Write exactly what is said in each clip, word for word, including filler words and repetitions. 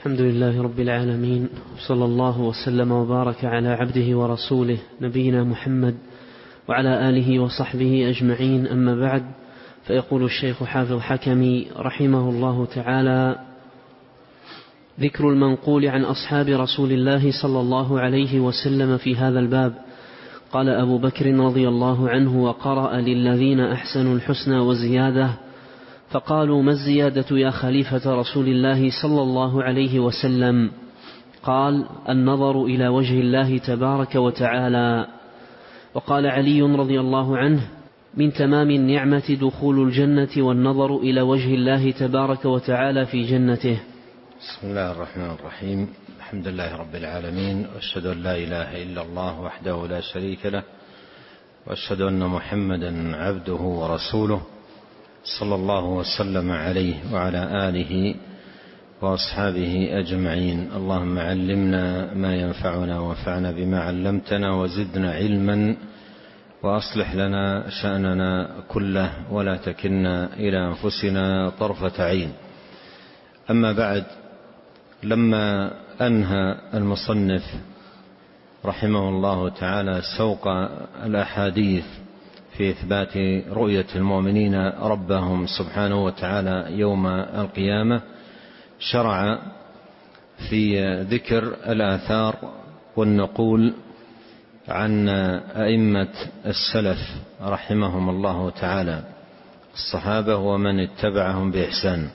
الحمد لله رب العالمين، صلى الله وسلم وبارك على عبده ورسوله نبينا محمد وعلى آله وصحبه أجمعين. أما بعد، فيقول الشيخ حافظ حكمي رحمه الله تعالى: ذكر المنقول عن أصحاب رسول الله صلى الله عليه وسلم في هذا الباب. قال أبو بكر رضي الله عنه: وقرأ للذين أحسنوا الحسنى وزيادة. فقالوا: ما الزيادة يا خليفة رسول الله صلى الله عليه وسلم؟ قال: النظر إلى وجه الله تبارك وتعالى. وقال علي رضي الله عنه: من تمام النعمة دخول الجنة والنظر إلى وجه الله تبارك وتعالى في جنته. بسم الله الرحمن الرحيم. الحمد لله رب العالمين، وأشهد أن لا إله إلا الله وحده لا شريك له، وأشهد أن محمدا عبده ورسوله صلى الله وسلم عليه وعلى آله وأصحابه أجمعين. اللهم علمنا ما ينفعنا وانفعنا بما علمتنا وزدنا علما، وأصلح لنا شأننا كله ولا تكلنا إلى أنفسنا طرفة عين. أما بعد، لما أنهى المصنف رحمه الله تعالى سوق الأحاديث في إثبات رؤية المؤمنين ربهم سبحانه وتعالى يوم القيامة، شرع في ذكر الآثار والنقول عن أئمة السلف رحمهم الله تعالى، الصحابة ومن اتبعهم بإحسان.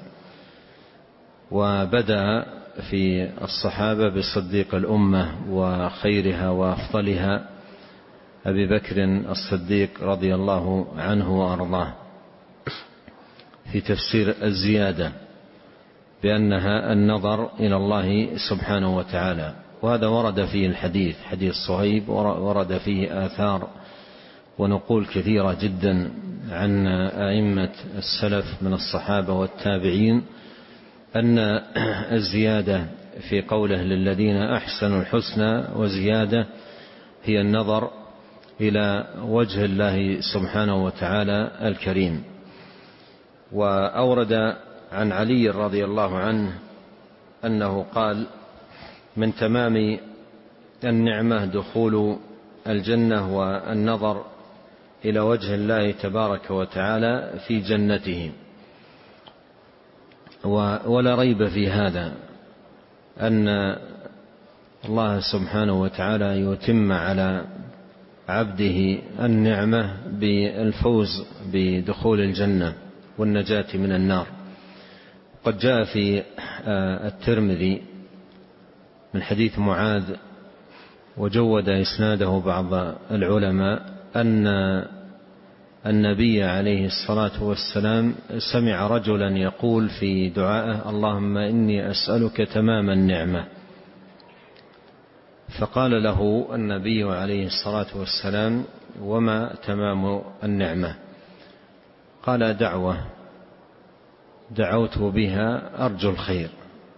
وبدأ في الصحابة بصديق الأمة وخيرها وأفضلها أبي بكر الصديق رضي الله عنه وأرضاه، في تفسير الزيادة بأنها النظر إلى الله سبحانه وتعالى. وهذا ورد فيه الحديث، حديث صهيب، ورد فيه آثار ونقول كثيرة جدا عن أئمة السلف من الصحابة والتابعين أن الزيادة في قوله للذين أحسنوا الحسنى وزيادة هي النظر إلى وجه الله سبحانه وتعالى الكريم. وأورد عن علي رضي الله عنه أنه قال: من تمام النعمة دخول الجنة والنظر إلى وجه الله تبارك وتعالى في جنته. ولا ريب في هذا أن الله سبحانه وتعالى يتم على عبده النعمة بالفوز بدخول الجنة والنجاة من النار. قد جاء في الترمذي من حديث معاذ، وجود إسناده بعض العلماء، أن النبي عليه الصلاة والسلام سمع رجلا يقول في دعائه: اللهم إني أسألك تمام النعمة. فقال له النبي عليه الصلاة والسلام: وما تمام النعمة؟ قال: دعوة دعوت بها أرجو الخير.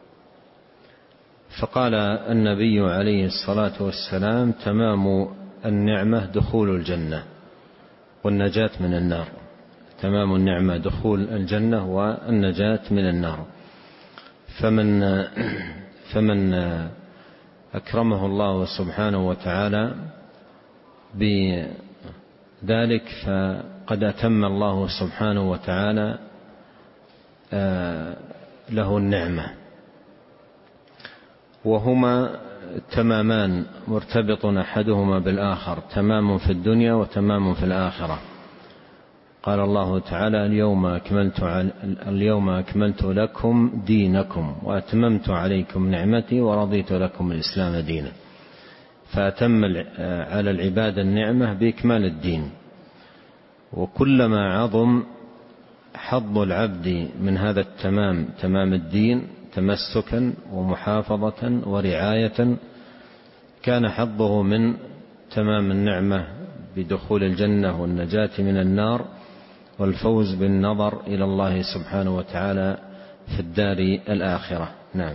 فقال النبي عليه الصلاة والسلام: تمام النعمة دخول الجنة والنجاة من النار. تمام النعمة دخول الجنة والنجاة من النار. فمن فمن أكرمه الله سبحانه وتعالى بذلك فقد أتم الله سبحانه وتعالى له النعمة. وهما تمامان مرتبط أحدهما بالآخر، تمام في الدنيا وتمام في الآخرة. قال الله تعالى: اليوم أكملت, اليوم أكملت لكم دينكم وأتممت عليكم نعمتي ورضيت لكم الإسلام دينا. فأتم على العباد النعمة بإكمال الدين. وكلما عظم حظ العبد من هذا التمام، تمام الدين، تمسكا ومحافظة ورعاية، كان حظه من تمام النعمة بدخول الجنة والنجاة من النار والفوز بالنظر إلى الله سبحانه وتعالى في الدار الآخرة. نعم.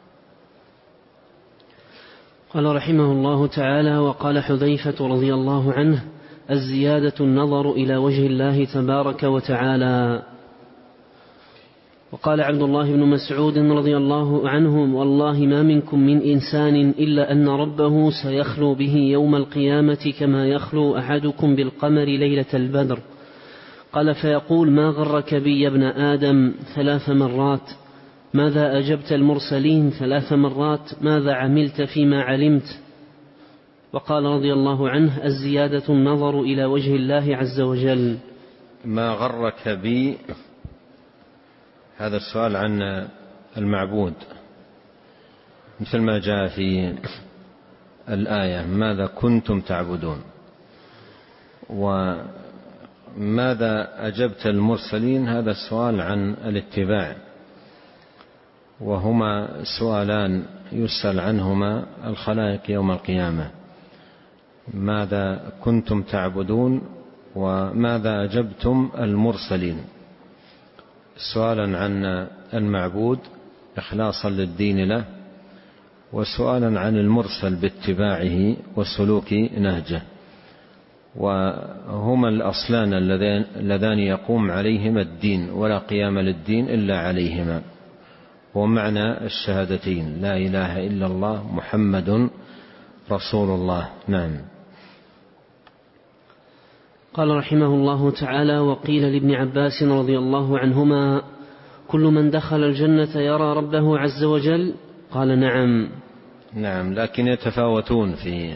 قال رحمه الله تعالى: وقال حذيفة رضي الله عنه: الزيادة النظر إلى وجه الله تبارك وتعالى. وقال عبد الله بن مسعود رضي الله عنه: والله ما منكم من إنسان إلا أن ربه سيخلو به يوم القيامة كما يخلو أحدكم بالقمر ليلة البدر. قال: فيقول: ما غرك بي يا ابن آدم؟ ثلاث مرات. ماذا أجبت المرسلين؟ ثلاث مرات. ماذا عملت فيما علمت؟ وقال رضي الله عنه: الزيادة النظر إلى وجه الله عز وجل. ما غرك بي، هذا السؤال عن المعبود، مثل ما جاء في الآية: ماذا كنتم تعبدون. وماذا أجبت المرسلين، هذا السؤال عن الاتباع، وهما سؤالان يسأل عنهما الخلائق يوم القيامة: ماذا كنتم تعبدون، وماذا أجبتم المرسلين. سؤالا عن المعبود إخلاصا للدين له، وسؤالا عن المرسل باتباعه وسلوك نهجه، وهما الأصلان اللذان يقوم عليهما الدين، ولا قيام للدين إلا عليهما، ومعنى الشهادتين: لا إله إلا الله محمد رسول الله. نعم. قال رحمه الله تعالى: وقيل لابن عباس رضي الله عنهما: كل من دخل الجنة يرى ربه عز وجل؟ قال: نعم. نعم، لكن يتفاوتون في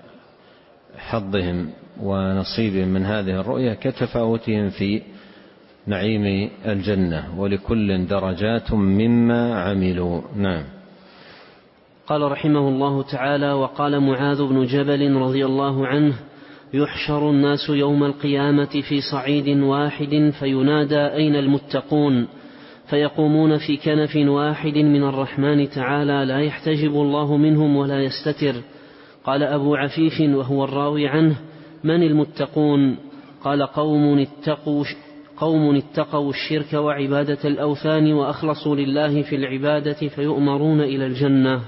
حظهم ونصيبهم من هذه الرؤية كتفاوتهم في نعيم الجنة، ولكل درجات مما عملوا. نعم. قال رحمه الله تعالى: وقال معاذ بن جبل رضي الله عنه: يحشر الناس يوم القيامة في صعيد واحد فينادى: أين المتقون؟ فيقومون في كنف واحد من الرحمن تعالى لا يحتجب الله منهم ولا يستتر. قال أبو عفيف وهو الراوي عنه: من المتقون؟ قال: قوم اتقوا, قوم اتقوا الشرك وعبادة الأوثان وأخلصوا لله في العبادة فيؤمرون إلى الجنة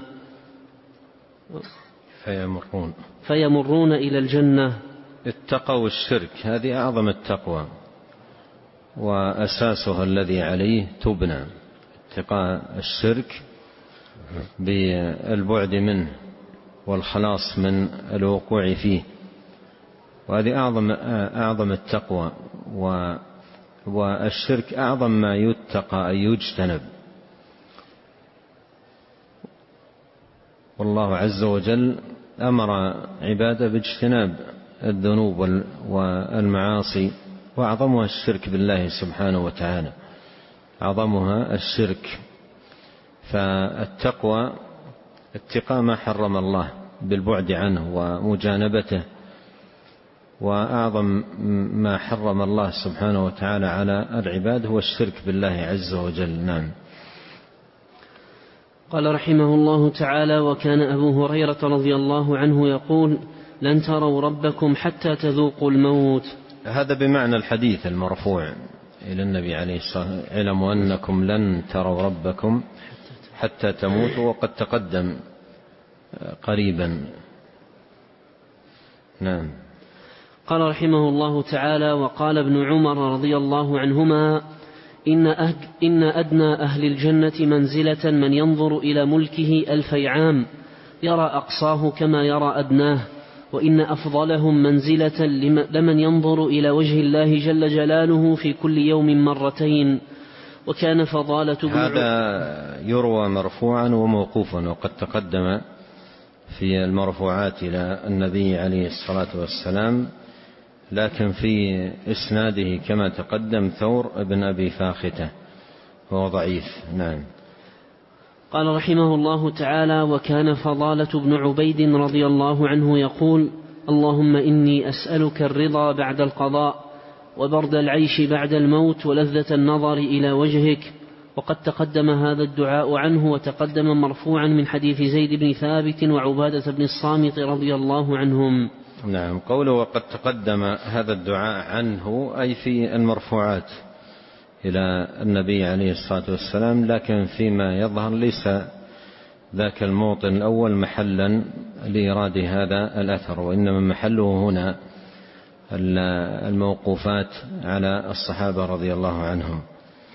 فيمرون فيمرون إلى الجنة. اتقوا الشرك، هذه أعظم التقوى وأساسها الذي عليه تبنى، اتقاء الشرك بالبعد منه والخلاص من الوقوع فيه، وهذه أعظم, أعظم التقوى. والشرك أعظم ما يتقى أن يجتنب، والله عز وجل أمر عباده باجتناب الذنوب والمعاصي، وأعظمها الشرك بالله سبحانه وتعالى، أعظمها الشرك. فالتقوى اتقاء ما حرم الله بالبعد عنه ومجانبته، وأعظم ما حرم الله سبحانه وتعالى على العباد هو الشرك بالله عز وجل. نعم. قال رحمه الله تعالى: وكان أبو هريرة رضي الله عنه يقول: لن تروا ربكم حتى تذوقوا الموت. هذا بمعنى الحديث المرفوع إلى النبي عليه الصلاة والسلام: اعلموا أنكم لن تروا ربكم حتى تموتوا، وقد تقدم قريبا. نعم. قال رحمه الله تعالى: وقال ابن عمر رضي الله عنهما: إن, أهل إن أدنى أهل الجنة منزلة من ينظر إلى ملكه ألفي عام يرى أقصاه كما يرى أدناه، وإن أفضلهم منزلة لمن ينظر إلى وجه الله جل جلاله في كل يوم مرتين. وكان فضالة بن هذا يروى مرفوعا وموقوفا، وقد تقدم في المرفوعات إلى النبي عليه الصلاة والسلام، لكن في إسناده كما تقدم ثور ابن أبي فاختة هو ضعيف. نعم. قال رحمه الله تعالى: وكان فضالة بن عبيد رضي الله عنه يقول: اللهم إني أسألك الرضا بعد القضاء، وبرد العيش بعد الموت، ولذة النظر إلى وجهك. وقد تقدم هذا الدعاء عنه، وتقدم مرفوعا من حديث زيد بن ثابت وعبادة بن الصامت رضي الله عنهم. نعم. قوله وقد تقدم هذا الدعاء عنه أي في المرفوعات إلى النبي عليه الصلاة والسلام، لكن فيما يظهر ليس ذاك الموطن الأول محلا لإيراد هذا الأثر، وإنما محله هنا الموقوفات على الصحابة رضي الله عنهم.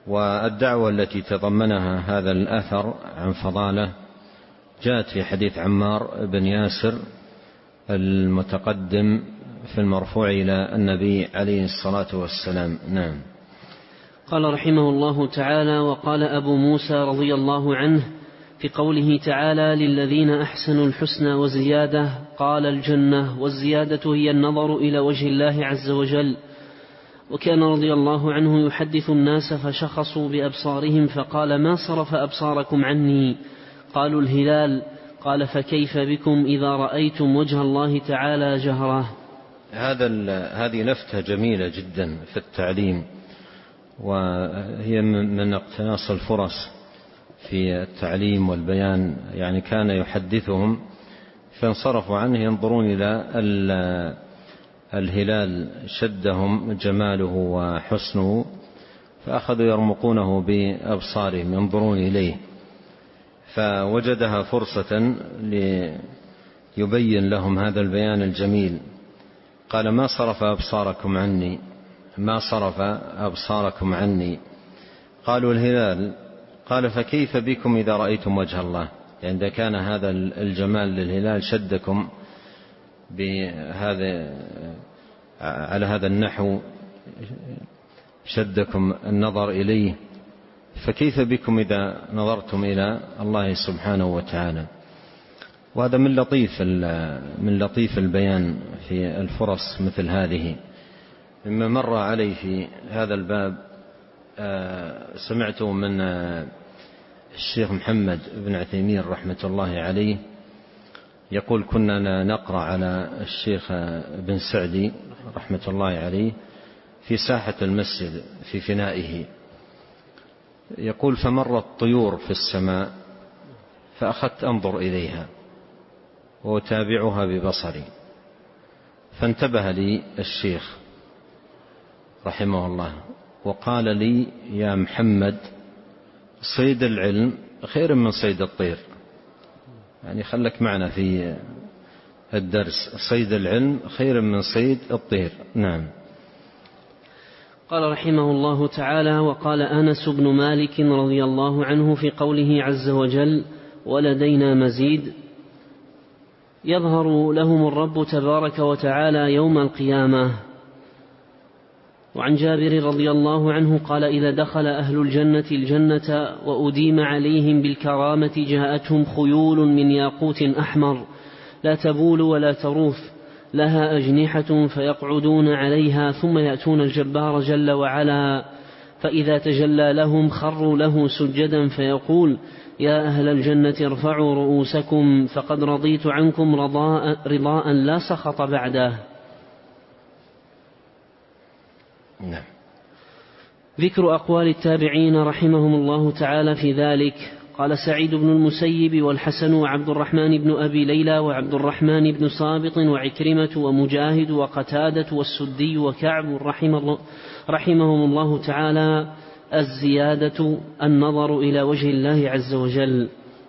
والدعوة التي تضمنها هذا الأثر عن فضالة جاءت في حديث عمار بن ياسر المتقدم في المرفوع إلى النبي عليه الصلاة والسلام. نعم. قال رحمه الله تعالى: وقال أبو موسى رضي الله عنه في قوله تعالى: للذين أحسنوا الحسنى وزيادة، قال: الجنة، والزيادة هي النظر إلى وجه الله عز وجل. وكان رضي الله عنه يحدث الناس فشخصوا بأبصارهم فقال: ما صرف أبصاركم عني؟ قالوا: الهلال. قال: فكيف بكم إذا رأيتم وجه الله تعالى جهرة؟ هذا هذه لفتة جميلة جدا في التعليم، وهي من اقتناص الفرص في التعليم والبيان. يعني كان يحدثهم فانصرفوا عنه ينظرون إلى الهلال، شدهم جماله وحسنه، فأخذوا يرمقونه بأبصارهم ينظرون إليه، فوجدها فرصة ليبين لهم هذا البيان الجميل. قال: ما صرف أبصاركم عني؟ ما صرف أبصاركم عني؟ قالوا: الهلال. قال: فكيف بكم إذا رأيتم وجه الله؟ يعني إذا كان هذا الجمال للهلال شدكم بهذا على هذا النحو، شدكم النظر إليه، فكيف بكم إذا نظرتم إلى الله سبحانه وتعالى؟ وهذا من لطيف من لطيف البيان في الفرص مثل هذه. مما مر علي في هذا الباب سمعت من الشيخ محمد بن عثيمين رحمة الله عليه يقول: كنا نقرأ على الشيخ بن سعدي رحمة الله عليه في ساحة المسجد في فنائه، يقول: فمرت طيور في السماء فأخذت أنظر إليها وأتابعها ببصري، فانتبه لي الشيخ رحمه الله وقال لي: يا محمد، صيد العلم خير من صيد الطير. يعني خلك معنا في الدرس، صيد العلم خير من صيد الطير. نعم. قال رحمه الله تعالى: وقال أنس بن مالك رضي الله عنه في قوله عز وجل: ولدينا مزيد، يظهر لهم الرب تبارك وتعالى يوم القيامة. وعن جابر رضي الله عنه قال: إذا دخل أهل الجنة الجنة وأديم عليهم بالكرامة جاءتهم خيول من ياقوت أحمر لا تبول ولا تروف، لها أجنحة فيقعدون عليها، ثم يأتون الجبار جل وعلا، فإذا تجلى لهم خروا له سجدا فيقول: يا أهل الجنة ارفعوا رؤوسكم فقد رضيت عنكم رضاء, رضاء لا سخط بعده. نعم. ذكر أقوال التابعين رحمهم الله تعالى في ذلك. قال سعيد بن المسيب والحسن وعبد الرحمن بن أبي ليلى وعبد الرحمن بن سابط وعكرمة ومجاهد وقتادة والسدي وكعب رحمهم الله تعالى: الزيادة النظر إلى وجه الله عز وجل.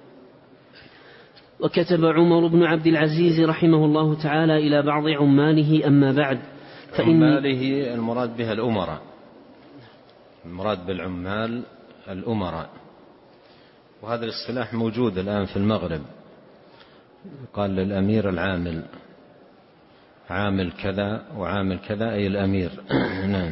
وكتب عمر بن عبد العزيز رحمه الله تعالى إلى بعض عماله: أما بعد فإن عماله المراد بها الأمراء، المراد بالعمال الأمراء، وهذا الاصطلاح موجود الآن في المغرب، قال للأمير العامل، عامل كذا وعامل كذا أي الأمير. نعم.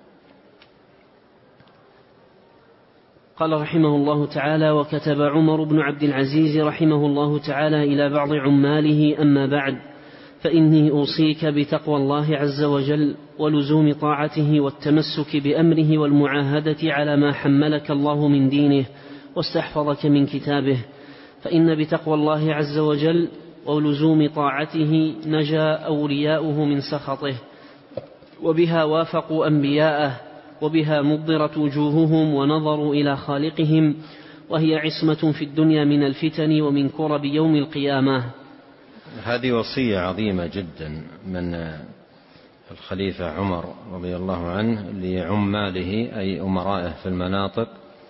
قال رحمه الله تعالى: وكتب عمر بن عبد العزيز رحمه الله تعالى إلى بعض عماله: أما بعد فإني أوصيك بتقوى الله عز وجل ولزوم طاعته والتمسك بأمره والمعاهدة على ما حملك الله من دينه واستحفظك من كتابه، فإن بتقوى الله عز وجل ولزوم طاعته نجا أولياؤه من سخطه، وبها وافقوا أنبياءه، وبها مضرت وجوههم ونظروا إلى خالقهم، وهي عصمة في الدنيا من الفتن ومن كرب يوم القيامة. هذه وصية عظيمة جدا من الخليفة عمر رضي الله عنه لعماله أي أمرائه في المناطق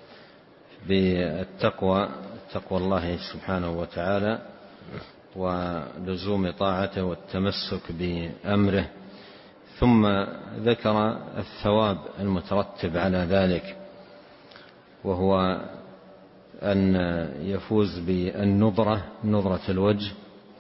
بالتقوى، تقوى الله سبحانه وتعالى ولزوم طاعته والتمسك بأمره، ثم ذكر الثواب المترتب على ذلك، وهو أن يفوز بالنظرة، نظرة الوجه،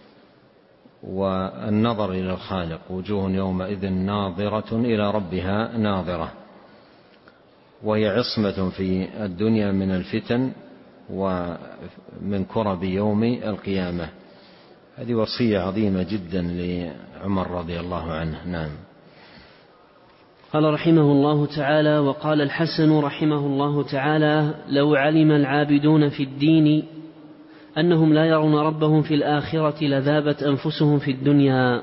والنظر إلى الخالق. وجوه يومئذ ناظرة إلى ربها ناظرة، وهي عصمة في الدنيا من الفتن ومن كرب يوم القيامة. هذه وصية عظيمة جدا لعمر رضي الله عنه. نعم. قال رحمه الله تعالى: وقال الحسن رحمه الله تعالى: لو علم العابدون في الدين أنهم لا يرون ربهم في الآخرة لذابت أنفسهم في الدنيا.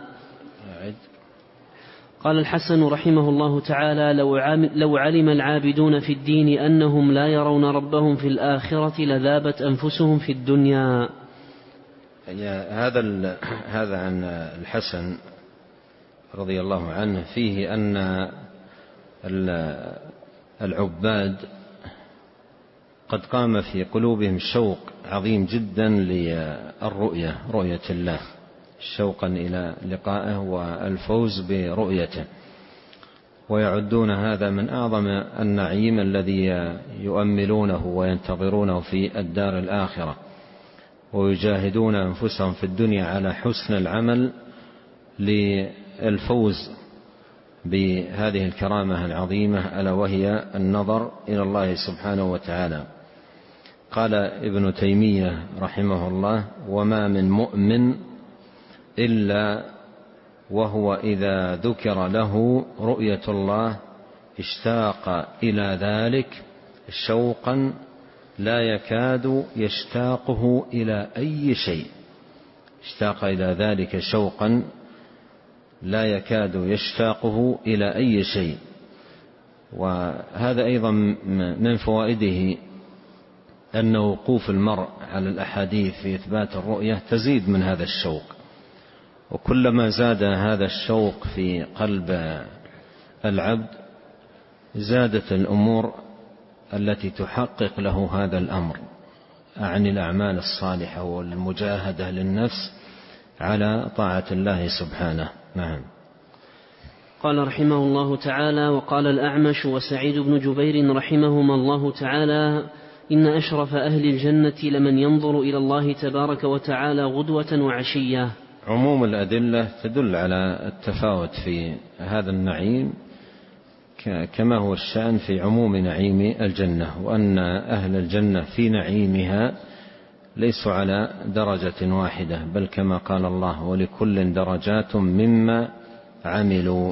قال الحسن رحمه الله تعالى: لو علم العابدون في الدين أنهم لا يرون ربهم في الآخرة لذابت أنفسهم في الدنيا. هذا هذا عن الحسن رضي الله عنه فيه أن العباد قد قام في قلوبهم شوق عظيم جدا للرؤية، رؤية الله، شوقا إلى لقائه والفوز برؤيته، ويعدون هذا من أعظم النعيم الذي يؤملونه وينتظرونه في الدار الآخرة، ويجاهدون أنفسهم في الدنيا على حسن العمل للفوز بهذه الكرامة العظيمة، ألا وهي النظر إلى الله سبحانه وتعالى. قال ابن تيمية رحمه الله: وما من مؤمن إلا وهو إذا ذكر له رؤية الله اشتاق إلى ذلك شوقا لا يكاد يشتاقه إلى أي شيء، اشتاق إلى ذلك شوقا لا يكاد يشتاقه إلى أي شيء. وهذا أيضا من فوائده أن وقوف المرء على الأحاديث في إثبات الرؤية تزيد من هذا الشوق، وكلما زاد هذا الشوق في قلب العبد زادت الأمور التي تحقق له هذا الأمر عن الأعمال الصالحة والمجاهدة للنفس على طاعة الله سبحانه. نعم. قال رحمه الله تعالى: وقال الأعمش وسعيد بن جبير رحمهما الله تعالى: إن أشرف أهل الجنة لمن ينظر إلى الله تبارك وتعالى غدوة وعشية. عموم الأدلة تدل على التفاوت في هذا النعيم كما هو الشأن في عموم نعيم الجنة، وأن أهل الجنة في نعيمها ليسوا على درجة واحدة، بل كما قال الله: ولكل درجات مما عملوا.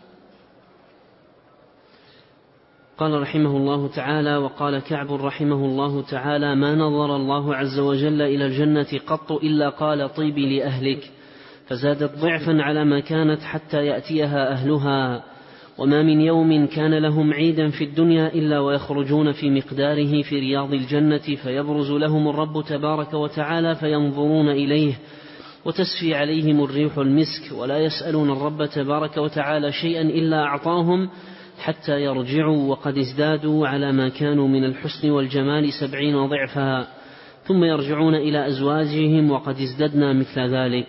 قال رحمه الله تعالى: وقال كعب رحمه الله تعالى: ما نظر الله عز وجل إلى الجنة قط إلا قال طيبي لأهلك، فزادت ضعفا على ما كانت حتى يأتيها أهلها. وما من يوم كان لهم عيدا في الدنيا إلا ويخرجون في مقداره في رياض الجنة، فيبرز لهم الرب تبارك وتعالى فينظرون إليه، وتسفي عليهم الريح المسك، ولا يسألون الرب تبارك وتعالى شيئا إلا أعطاهم حتى يرجعوا وقد ازدادوا على ما كانوا من الحسن والجمال سبعين ضعفا، ثم يرجعون إلى أزواجهم وقد ازددنا مثل ذلك.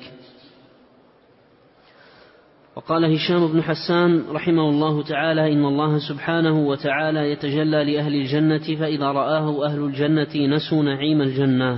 وقال هشام بن حسان رحمه الله تعالى: إن الله سبحانه وتعالى يتجلى لأهل الجنة، فإذا رآه أهل الجنة نسوا نعيم الجنة.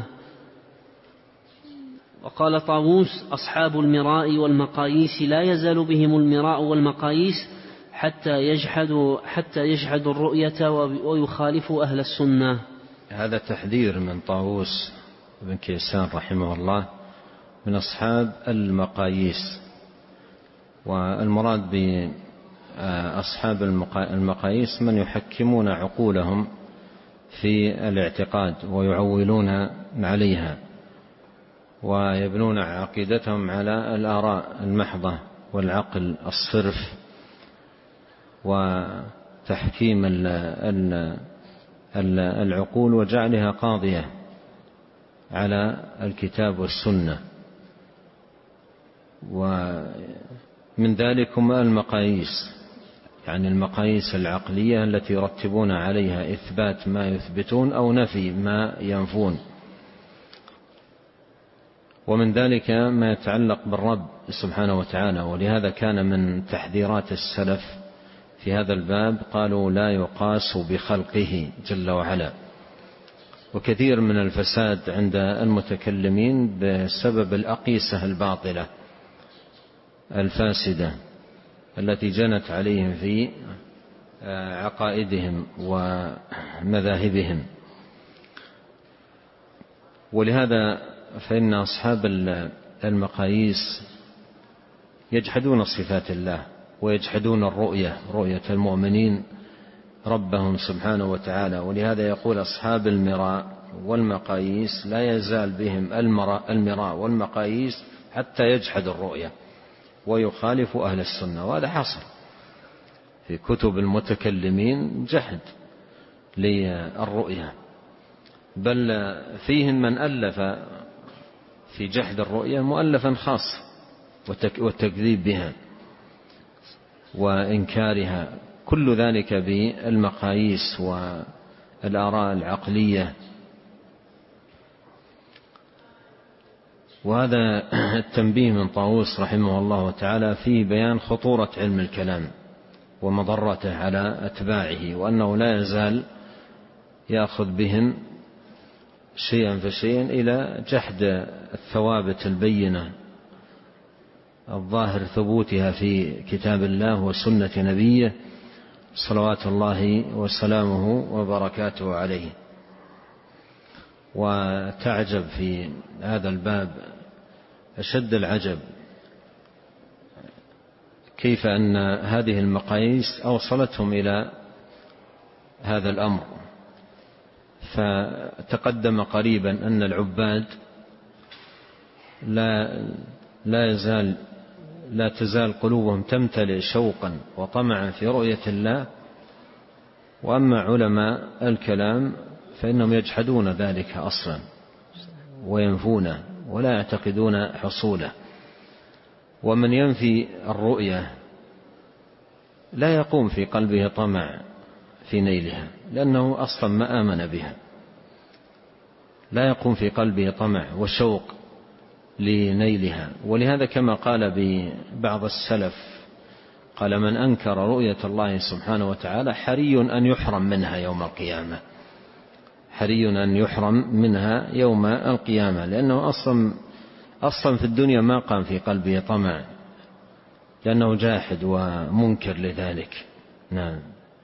وقال طاووس: أصحاب المراء والمقاييس لا يزال بهم المراء والمقاييس حتى يجحدوا حتى يجحدوا الرؤية ويخالفوا أهل السنة. هذا تحذير من طاووس بن كيسان رحمه الله من أصحاب المقاييس، والمراد بأصحاب المقاييس من يحكمون عقولهم في الاعتقاد ويعولون عليها، ويبنون عقيدتهم على الآراء المحضة والعقل الصرف، وتحكيم العقول وجعلها قاضية على الكتاب والسنة. ومن ذلك هم المقاييس، يعني المقاييس العقلية التي يرتبون عليها إثبات ما يثبتون أو نفي ما ينفون. ومن ذلك ما يتعلق بالرب سبحانه وتعالى، ولهذا كان من تحذيرات السلف في هذا الباب قالوا: لا يقاس بخلقه جل وعلا، وكثير من الفساد عند المتكلمين بسبب الأقيسة الباطلة الفاسدة التي جنت عليهم في عقائدهم ومذاهبهم. ولهذا فإن أصحاب المقاييس يجحدون صفات الله ويجحدون الرؤية، رؤية المؤمنين ربهم سبحانه وتعالى. ولهذا يقول أصحاب المراء والمقاييس لا يزال بهم المراء والمقاييس حتى يجحد الرؤية ويخالف أهل السنة. وهذا حصل في كتب المتكلمين، جحد للرؤية، بل فيهم من ألف في جحد الرؤية مؤلفا خاص والتكذيب بها وإنكارها، كل ذلك بالمقاييس والآراء العقلية. وهذا التنبيه من طاووس رحمه الله تعالى في بيان خطورة علم الكلام ومضرته على أتباعه، وأنه لا يزال يأخذ بهم شيئا فشيئا إلى جحد الثوابت البينة الظاهر ثبوتها في كتاب الله وسنة نبيه صلوات الله وسلامه وبركاته عليه. وتعجب في هذا الباب أشد العجب كيف أن هذه المقاييس أوصلتهم إلى هذا الأمر. فتقدم قريبا أن العباد لا لا يزال لا تزال قلوبهم تمتلئ شوقا وطمعا في رؤية الله، وأما علماء الكلام فإنهم يجحدون ذلك أصلا وينفونه ولا يعتقدون حصوله. ومن ينفي الرؤية لا يقوم في قلبه طمع في نيلها، لأنه أصلا ما آمن بها، لا يقوم في قلبه طمع وشوق لنيلها. ولهذا كما قال ببعض السلف، قال: من أنكر رؤية الله سبحانه وتعالى حري أن يحرم منها يوم القيامة، حري أن يحرم منها يوم القيامة، لأنه أصلا أصلا في الدنيا ما قام في قلبه طمع، لأنه جاحد ومنكر لذلك. نعم.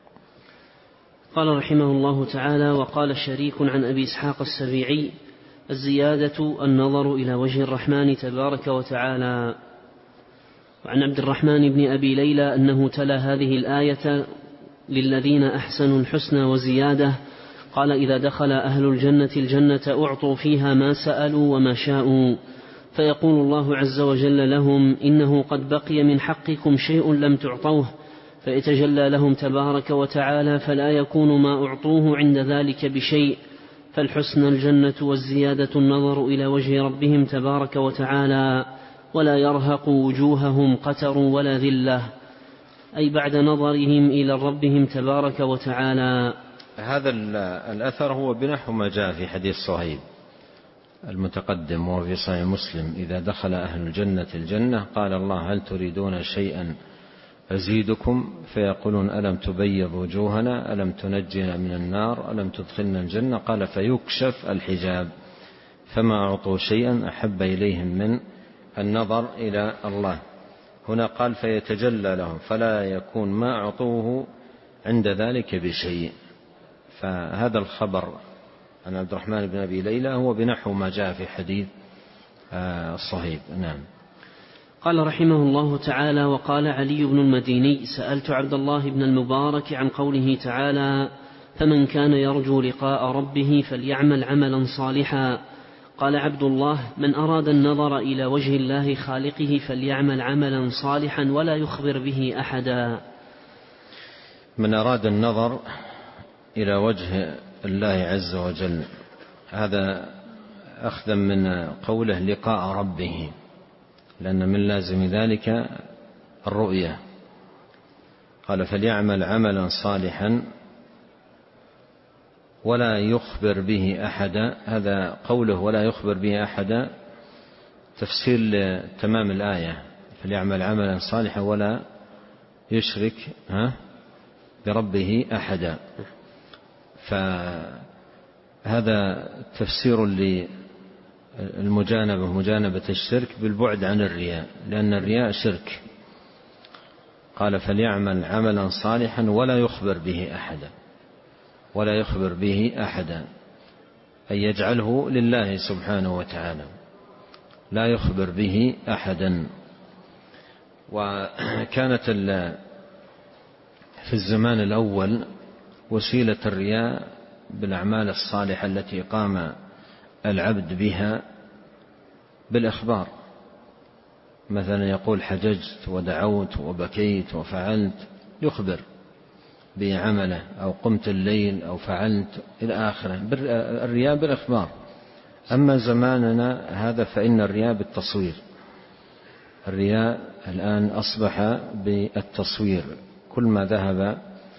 قال رحمه الله تعالى: وقال شريك عن أبي إسحاق السبيعي: الزيادة النظر إلى وجه الرحمن تبارك وتعالى. وعن عبد الرحمن بن أبي ليلى أنه تلا هذه الآية: للذين أحسنوا الحسنى وزيادة. قال: إذا دخل أهل الجنة الجنة أعطوا فيها ما سألوا وما شاءوا، فيقول الله عز وجل لهم: إنه قد بقي من حقكم شيء لم تعطوه، فيتجلى لهم تبارك وتعالى فلا يكون ما أعطوه عند ذلك بشيء. فالحسنى الجنة والزيادة النظر إلى وجه ربهم تبارك وتعالى، ولا يرهق وجوههم قتر ولا ذلة، أي بعد نظرهم إلى ربهم تبارك وتعالى. هذا الأثر هو بنحو ما جاء في حديث صهيب المتقدم وهو في صحيح مسلم: إذا دخل أهل الجنة الجنة قال الله: هل تريدون شيئا أزيدكم؟ فيقولون: ألم تبيض وجوهنا، ألم تنجنا من النار، ألم تدخلنا الجنة؟ قال: فيكشف الحجاب، فما أعطوا شيئا أحب إليهم من النظر إلى الله. هنا قال: فيتجلى لهم، فلا يكون ما أعطوه عند ذلك بشيء. فهذا الخبر عن عبد الرحمن بن أبي ليلى هو بنحو ما جاء في حديث الصهيب. نعم. قال رحمه الله تعالى: وقال علي بن المديني: سألت عبد الله بن المبارك عن قوله تعالى: فمن كان يرجو لقاء ربه فليعمل عملا صالحا. قال عبد الله: من أراد النظر إلى وجه الله خالقه فليعمل عملا صالحا ولا يخبر به أحدا. من أراد النظر إلى وجه الله عز وجل، هذا أخذا من قوله لقاء ربه، لأن من لازم ذلك الرؤية. قال: فليعمل عملا صالحا ولا يخبر به أحدا. هذا قوله ولا يخبر به أحدا تفسير لتمام الآية: فليعمل عملا صالحا ولا يشرك بربه أحدا. هذا تفسير للمجانبة مجانبة الشرك بالبعد عن الرياء، لأن الرياء شرك. قال فليعمل عملا صالحا ولا يخبر به أحدا، ولا يخبر به أحدا أي يجعله لله سبحانه وتعالى، لا يخبر به أحدا. وكانت في الزمان الأول وسيلة الرياء بالأعمال الصالحة التي قام العبد بها بالإخبار، مثلا يقول حججت ودعوت وبكيت وفعلت، يخبر بعمله، أو قمت الليل أو فعلت إلى آخره، الرياء بالإخبار. أما زماننا هذا فإن الرياء بالتصوير، الرياء الآن أصبح بالتصوير، كل ما ذهب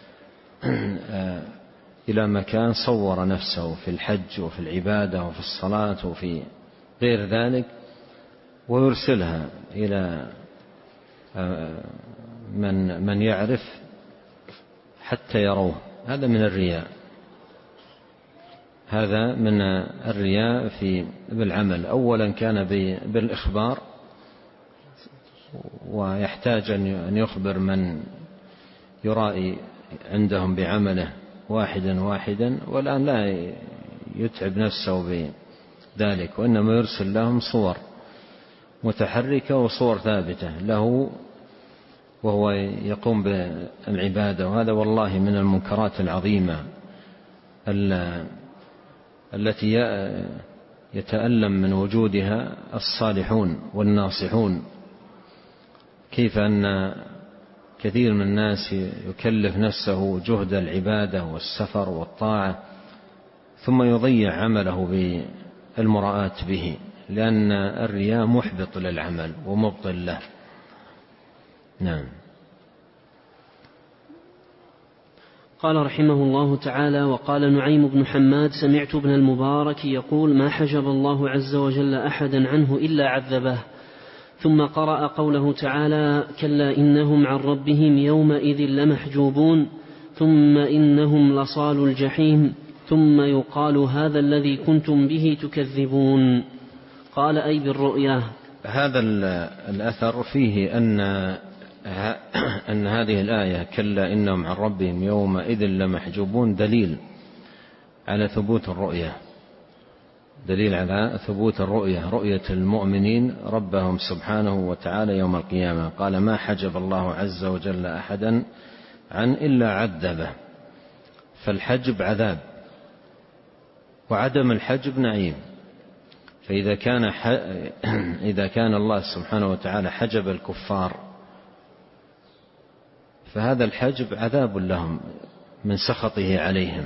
إلى مكان صور نفسه في الحج وفي العبادة وفي الصلاة وفي غير ذلك، ويرسلها إلى من من يعرف حتى يروه، هذا من الرياء، هذا من الرياء في بالعمل. أولا كان بالإخبار، ويحتاج أن يخبر من يرائي عندهم بعمله واحدا واحدا، والآن لا يتعب نفسه بذلك، وإنما يرسل لهم صور متحركة وصور ثابتة له وهو يقوم بالعبادة. وهذا والله من المنكرات العظيمة التي يتألم من وجودها الصالحون والناصحون. كيف أن كثير من الناس يكلف نفسه جهد العبادة والسفر والطاعة ثم يضيع عمله بالمراءة به، لأن الرياء محبط للعمل ومبطل له. نعم. قال رحمه الله تعالى: وقال نعيم بن حماد: سمعت ابن المبارك يقول: ما حجب الله عز وجل أحدا عنه إلا عذبه. ثم قرأ قوله تعالى: كلا إنهم عن ربهم يومئذ لمحجوبون ثم إنهم لصالوا الجحيم ثم يقال هذا الذي كنتم به تكذبون. قال: أي بالرؤيا. هذا الأثر فيه أن أن هذه الآية كلا إنهم عن ربهم يومئذ لمحجوبون دليل على ثبوت الرؤية، دليل على ثبوت الرؤية، رؤية المؤمنين ربهم سبحانه وتعالى يوم القيامة. قال: ما حجب الله عز وجل أحدا عن إلا عذبه. فالحجب عذاب، وعدم الحجب نعيم. فإذا كان ح... إذا كان الله سبحانه وتعالى حجب الكفار فهذا الحجب عذاب لهم من سخطه عليهم،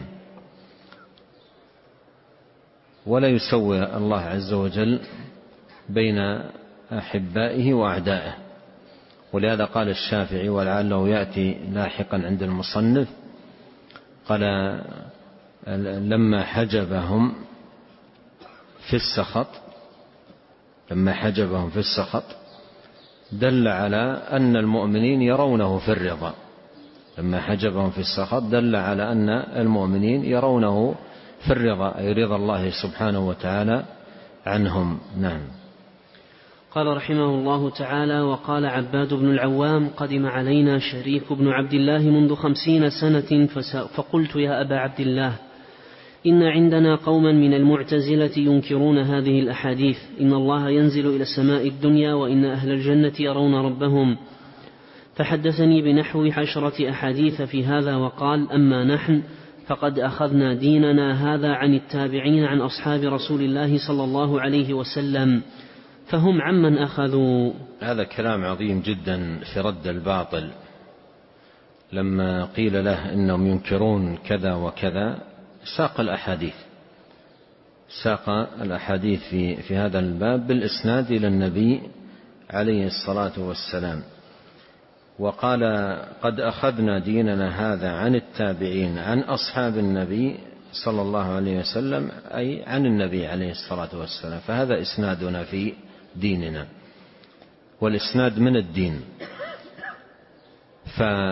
ولا يسوي الله عز وجل بين أحبائه وأعدائه. ولهذا قال الشافعي، ولعله يأتي لاحقا عند المصنف، قال: لما حجبهم في السخط لما حجبهم في السخط دل على أن المؤمنين يرونه في الرضا. لما حجبهم في السخط دل على أن المؤمنين يرونه في الرضا، أي رضا الله سبحانه وتعالى عنهم. نعم. قال رحمه الله تعالى: وقال عباد بن العوام: قدم علينا شريك بن عبد الله منذ خمسين سنة، فقلت: يا أبا عبد الله، إن عندنا قوما من المعتزلة ينكرون هذه الأحاديث، إن الله ينزل إلى السماء الدنيا وإن أهل الجنة يرون ربهم. فحدثني بنحو عشرة أحاديث في هذا، وقال: أما نحن فقد أخذنا ديننا هذا عن التابعين عن أصحاب رسول الله صلى الله عليه وسلم، فهم عمن أخذوا. هذا كلام عظيم جدا في رد الباطل. لما قيل له إنهم ينكرون كذا وكذا ساق الأحاديث ساق الأحاديث في, في هذا الباب بالإسناد إلى النبي عليه الصلاة والسلام، وقال: قد أخذنا ديننا هذا عن التابعين عن أصحاب النبي صلى الله عليه وسلم، أي عن النبي عليه الصلاة والسلام. فهذا إسنادنا في ديننا، والإسناد من الدين.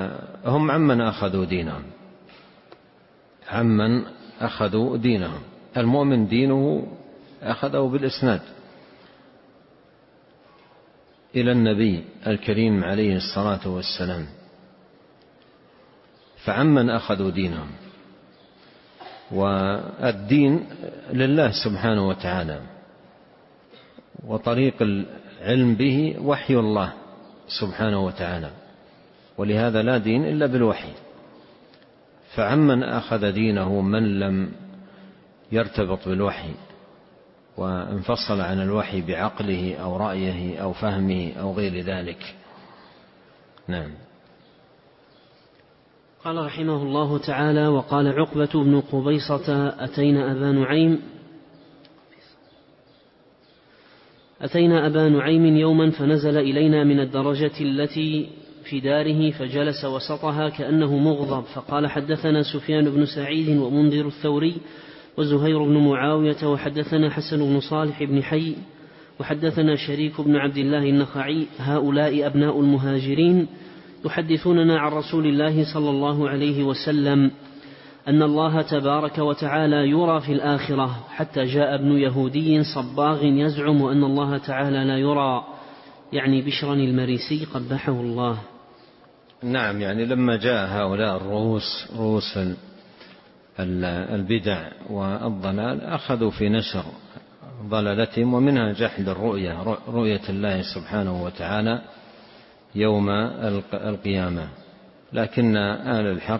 فهم عمن أخذوا دينهم عمن أخذوا دينهم المؤمن دينه أخذه بالإسناد إلى النبي الكريم عليه الصلاة والسلام، فعمن أخذوا دينهم. والدين لله سبحانه وتعالى، وطريق العلم به وحي الله سبحانه وتعالى، ولهذا لا دين إلا بالوحي. فعمن أخذ دينه من لم يرتبط بالوحي وانفصل عن الوحي بعقله أو رأيه أو فهمه أو غير ذلك. نعم. قال رحمه الله تعالى: وقال عقبة بن قبيصة: أتينا أبا نعيم أتينا أبا نعيم يوما فنزل إلينا من الدرجة التي في داره فجلس وسطها كأنه مغضب، فقال: حدثنا سفيان بن سعيد ومنذر الثوري وزهير بن معاوية، وحدثنا حسن بن صالح بن حي، وحدثنا شريك بن عبد الله النخعي، هؤلاء أبناء المهاجرين يحدثوننا عن رسول الله صلى الله عليه وسلم أن الله تبارك وتعالى يرى في الآخرة، حتى جاء ابن يهودي صباغ يزعم أن الله تعالى لا يرى، يعني بشرا المريسي قبحه الله. نعم، يعني لما جاء هؤلاء الرؤوس رؤوس البدع والضلال أخذوا في نشر ضلالتهم، ومنها جحد الرؤية رؤية الله سبحانه وتعالى يوم القيامة. لكن أهل الحق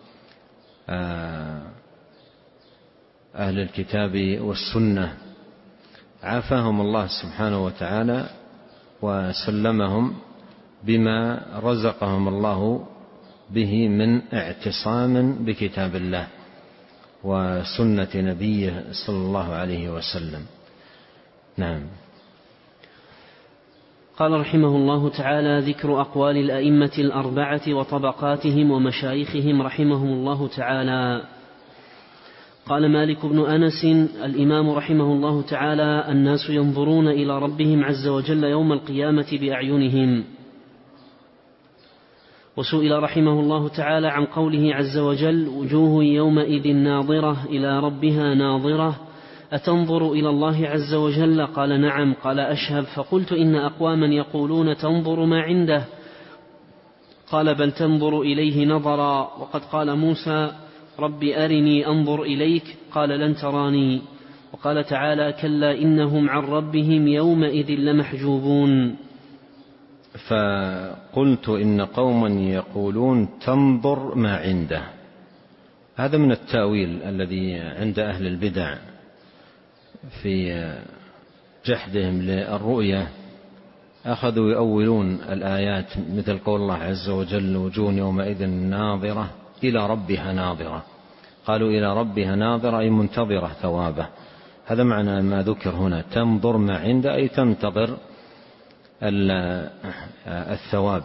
أهل الكتاب والسنة عافاهم الله سبحانه وتعالى وسلمهم بما رزقهم الله به من اعتصام بكتاب الله وسنة نبيه صلى الله عليه وسلم. نعم. قال رحمه الله تعالى: ذكر أقوال الأئمة الأربعة وطبقاتهم ومشايخهم رحمهم الله تعالى. قال مالك بن أنس الإمام رحمه الله تعالى: الناس ينظرون إلى ربهم عز وجل يوم القيامة بأعينهم. وسئل رحمه الله تعالى عن قوله عز وجل: وجوه يومئذ ناظرة إلى ربها ناظرة، أتنظر إلى الله عز وجل؟ قال: نعم. قال: أشهب. فقلت: إن أقواما يقولون تنظر ما عنده. قال: بل تنظر إليه نظرا، وقد قال موسى: رب أرني أنظر إليك، قال: لن تراني. وقال تعالى: كلا إنهم عن ربهم يومئذ لمحجوبون. فقلت: إن قوما يقولون تنظر ما عنده. هذا من التأويل الذي عند أهل البدع في جحدهم للرؤية. أخذوا يؤولون الآيات مثل قول الله عز وجل: وجوه يومئذ ناظرة إلى ربها ناظرة. قالوا إلى ربها ناظرة أي منتظرة ثوابه. هذا معنى ما ذكر هنا، تنظر ما عنده أي تنتظر الثواب.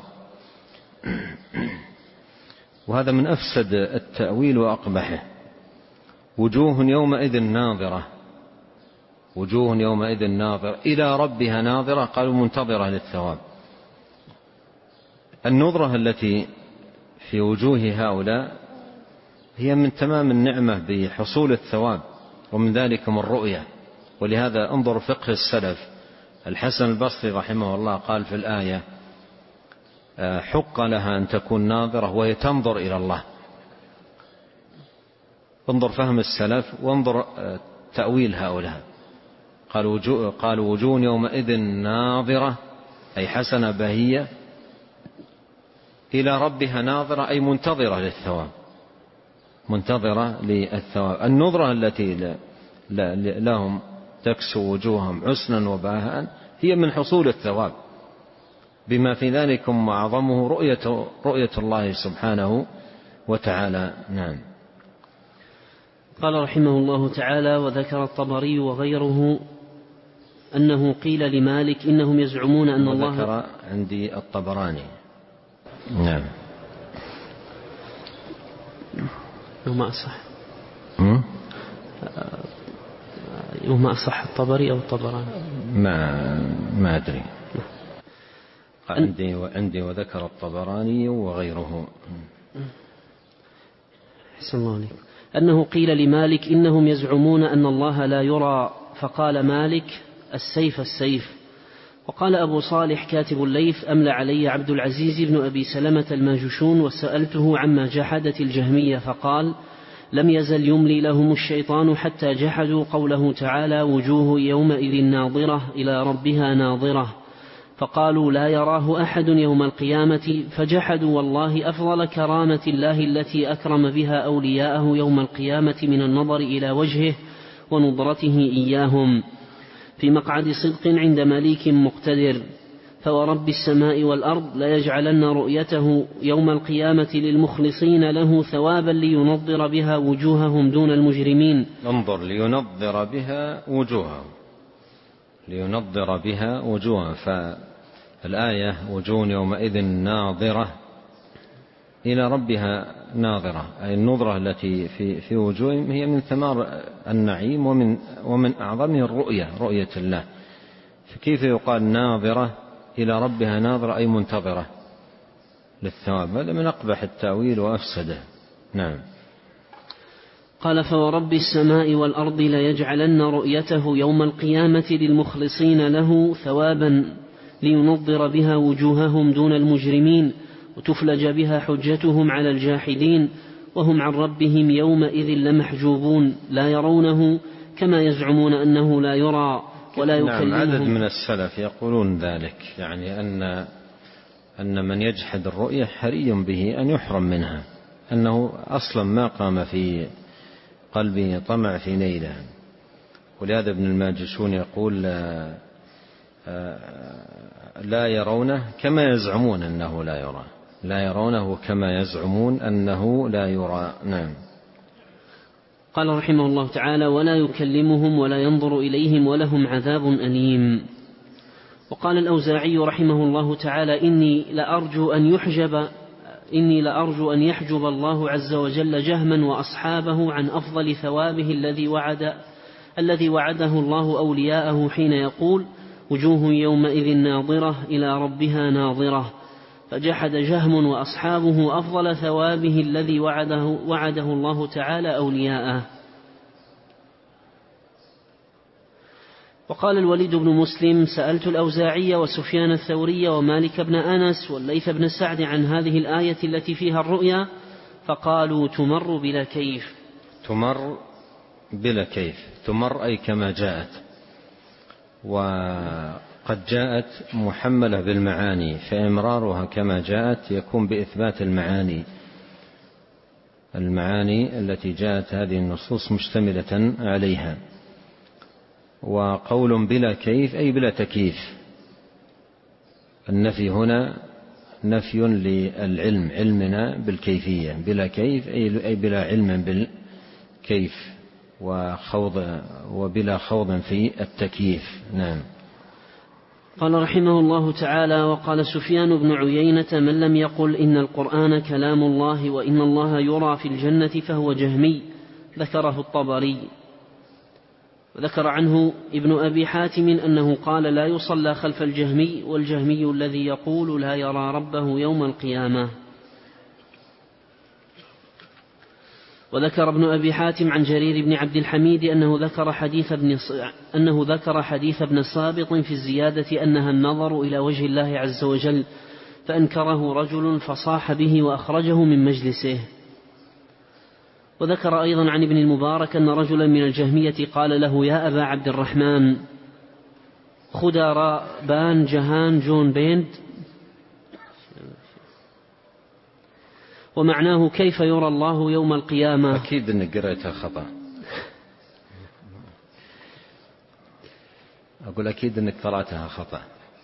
وهذا من أفسد التأويل وأقبحه. وجوه يومئذ ناظرة، وجوه يومئذ ناظرة إلى ربها ناظرة، قالوا منتظرة للثواب. النظرة التي في وجوه هؤلاء هي من تمام النعمة بحصول الثواب، ومن ذلكم الرؤية. ولهذا انظر فقه السلف. الحسن البصري رحمه الله قال في الآية: حق لها أن تكون ناظرة وهي تنظر إلى الله. انظر فهم السلف وانظر تأويل هؤلاء. قالوا وجوه يومئذ ناظرة أي حسنة بهية، إلى ربها ناظرة أي منتظرة للثواب، منتظرة للثواب. النظرة التي لهم تكسو وجوههم حسنا وبهاء هي من حصول الثواب، بما في ذلك معظمه رؤية, رؤية الله سبحانه وتعالى. نعم. قال رحمه الله تعالى: وذكر الطبري وغيره أنه قيل لمالك: إنهم يزعمون أن الله. وذكر عندي الطبراني. نعم. يوم أصح يوم أصح الطبري أو الطبراني، ما ما أدري. عندي وعندي وذكر الطبراني وغيره. حسن الله عليك. أنه قيل لمالك إنهم يزعمون أن الله لا يرى، فقال مالك السيف السيف. وقال أبو صالح كاتب الليث أملى علي عبد العزيز بن أبي سلمة الماجشون وسألته عما جحدت الجهمية فقال لم يزل يملي لهم الشيطان حتى جحدوا قوله تعالى وجوه يومئذ ناظرة إلى ربها ناظرة، فقالوا لا يراه أحد يوم القيامة، فجحدوا والله أفضل كرامة الله التي أكرم بها أولياءه يوم القيامة من النظر إلى وجهه ونظرته إياهم في مقعد صدق عند مليك مقتدر. فورب السماء والأرض ليجعلن رؤيته يوم القيامة للمخلصين له ثوابا لينظر بها وجوههم دون المجرمين. انظر لينظر بها وجوههم، لينظر بها وجوههم. فالآية وجوه يومئذ ناظرة إلى ربها ناظرة، أي النظرة التي في, في وجوههم هي من ثمار النعيم ومن, ومن أعظمه الرؤية، رؤية الله. فكيف يقال ناظرة إلى ربها ناظرة أي منتظرة للثواب؟ هذا من أقبح التأويل وأفسده. نعم. قال فورب السماء والأرض ليجعلن رؤيته يوم القيامة للمخلصين له ثوابا لينظر بها وجوههم دون المجرمين وتفلج بها حجتهم على الجاحدين وهم عن ربهم يومئذ لمحجوبون لا يرونه كما يزعمون أنه لا يرى ولا يكلمهم. نعم. عدد من السلف يقولون ذلك، يعني أن أن من يجحد الرؤية حري به أن يحرم منها، أنه أصلا ما قام في قلبه طمع في نيلها. ولهذا ابن الماجشون يقول لا, لا يرونه كما يزعمون أنه لا يرى، لا يرونه كما يزعمون أنه لا يرى. نعم. قال رحمه الله تعالى ولا يكلمهم ولا ينظر إليهم ولهم عذاب أليم. وقال الأوزاعي رحمه الله تعالى إني لأرجو أن يحجب إني لأرجو أن يحجب الله عز وجل جهما وأصحابه عن أفضل ثوابه الذي وعد الذي وعده الله أولياءه حين يقول وجوه يومئذ ناظرة إلى ربها ناظرة، فجحد جهم وأصحابه أفضل ثوابه الذي وعده, وعده الله تعالى أولياءه. وقال الوليد بن مسلم سألت الأوزاعي وسفيان الثوري ومالك بن أنس والليث بن سعد عن هذه الآية التي فيها الرؤيا فقالوا تمر بلا كيف. تمر بلا كيف، تمر أي كما جاءت، وقد جاءت محملة بالمعاني، فإمرارها كما جاءت يكون بإثبات المعاني المعاني التي جاءت هذه النصوص مشتملة عليها. وقول بلا كيف أي بلا تكييف. النفي هنا نفي للعلم، علمنا بالكيفية، بلا كيف أي بلا علم بالكيف وخوض وبلا خوض في التكييف. نعم. قال رحمه الله تعالى وقال سفيان بن عيينة من لم يقل إن القرآن كلام الله وإن الله يرى في الجنة فهو جهمي، ذكره الطبري. وذكر عنه ابن أبي حاتم أنه قال لا يصلى خلف الجهمي، والجهمي الذي يقول لا يرى ربه يوم القيامة. وذكر ابن أبي حاتم عن جرير بن عبد الحميد أنه ذكر حديث ابن أنه ذكر حديث ابن صابط في الزيادة أنها النظر إلى وجه الله عز وجل، فأنكره رجل فصاح به وأخرجه من مجلسه. وذكر أيضا عن ابن المبارك أن رجلا من الجهمية قال له يا أبا عبد الرحمن خدر بان جهان جون بيند، ومعناه كيف يرى الله يوم القيامة. أكيد أنك قرأتها خطأ، أقول أكيد أنك قرأتها خطأ.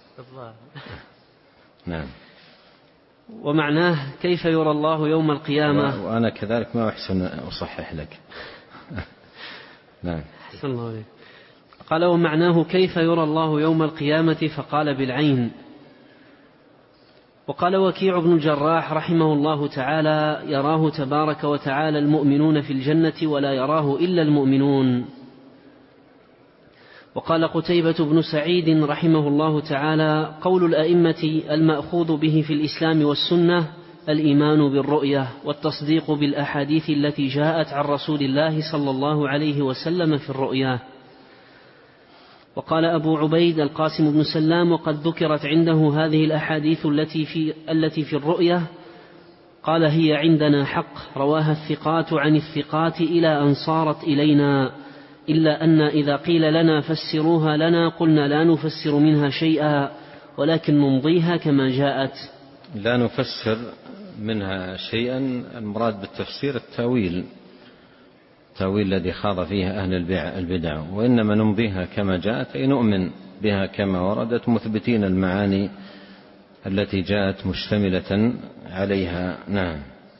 نعم. ومعناه كيف يرى الله يوم القيامة، وأنا كذلك ما أحسن أصحح لك. نعم. أحسن الله عليك. قال ومعناه كيف يرى الله يوم القيامة، فقال بالعين. وقال وكيع بن الجراح رحمه الله تعالى يراه تبارك وتعالى المؤمنون في الجنة ولا يراه إلا المؤمنون. وقال قتيبة بن سعيد رحمه الله تعالى قول الأئمة المأخوذ به في الإسلام والسنة الإيمان بالرؤية والتصديق بالأحاديث التي جاءت عن رسول الله صلى الله عليه وسلم في الرؤيا. وقال أبو عبيد القاسم بن سلام: وقد ذكرت عنده هذه الأحاديث التي في, التي في الرؤية، قال: هي عندنا حق، رواها الثقات عن الثقات إلى أن صارت إلينا، إلا أن إذا قيل لنا فسروها لنا قلنا لا نفسر منها شيئا، ولكن نمضيها كما جاءت. لا نفسر منها شيئا، المراد بالتفسير التأويل، التأويل الذي خاض فيها أهل البدع، وإنما نمضيها كما جاءت، أي نؤمن بها كما وردت، مثبتين المعاني التي جاءت مشتملة عليها. نعم.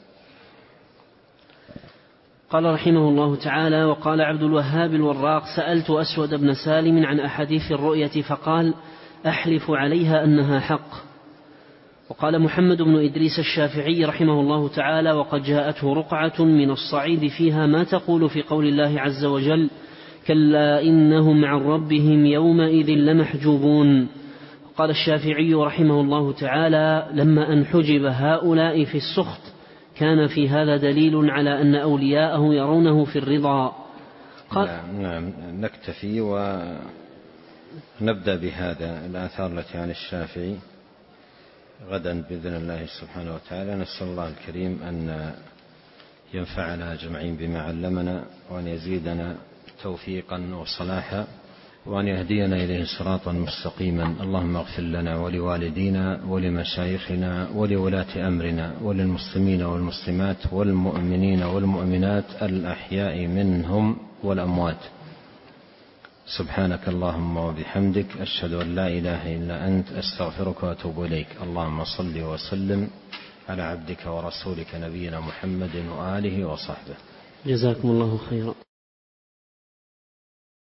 قال رحمه الله تعالى: وقال عبد الوهاب الوراق: سألت أسود بن سالم عن أحاديث الرؤية فقال: أحلف عليها أنها حق. وقال محمد بن إدريس الشافعي رحمه الله تعالى: وقد جاءته رقعة من الصعيد فيها ما تقول في قول الله عز وجل: كلا إنهم عن ربهم يومئذ لمحجوبون. قال الشافعي رحمه الله تعالى: لما أن حجب هؤلاء في السخط كان في هذا دليل على أن أولياءه يرونه في الرضا. قال نعم, نعم نكتفي ونبدأ بهذا الآثار التي عن الشافعي غدا بإذن الله سبحانه وتعالى. نسأل الله الكريم أن ينفعنا جمعين بما علمنا، وأن يزيدنا توفيقا وصلاحا، وأن يهدينا إليه صراطا مستقيما. اللهم اغفر لنا ولوالدينا ولمشايخنا ولولاة أمرنا وللمسلمين والمسلمات والمؤمنين والمؤمنات الأحياء منهم والأموات. سبحانك اللهم وبحمدك، أشهد أن لا إله إلا أنت، أستغفرك وأتوب إليك. اللهم صل وسلم على عبدك ورسولك نبينا محمد وآله وصحبه. جزاكم الله خيرا.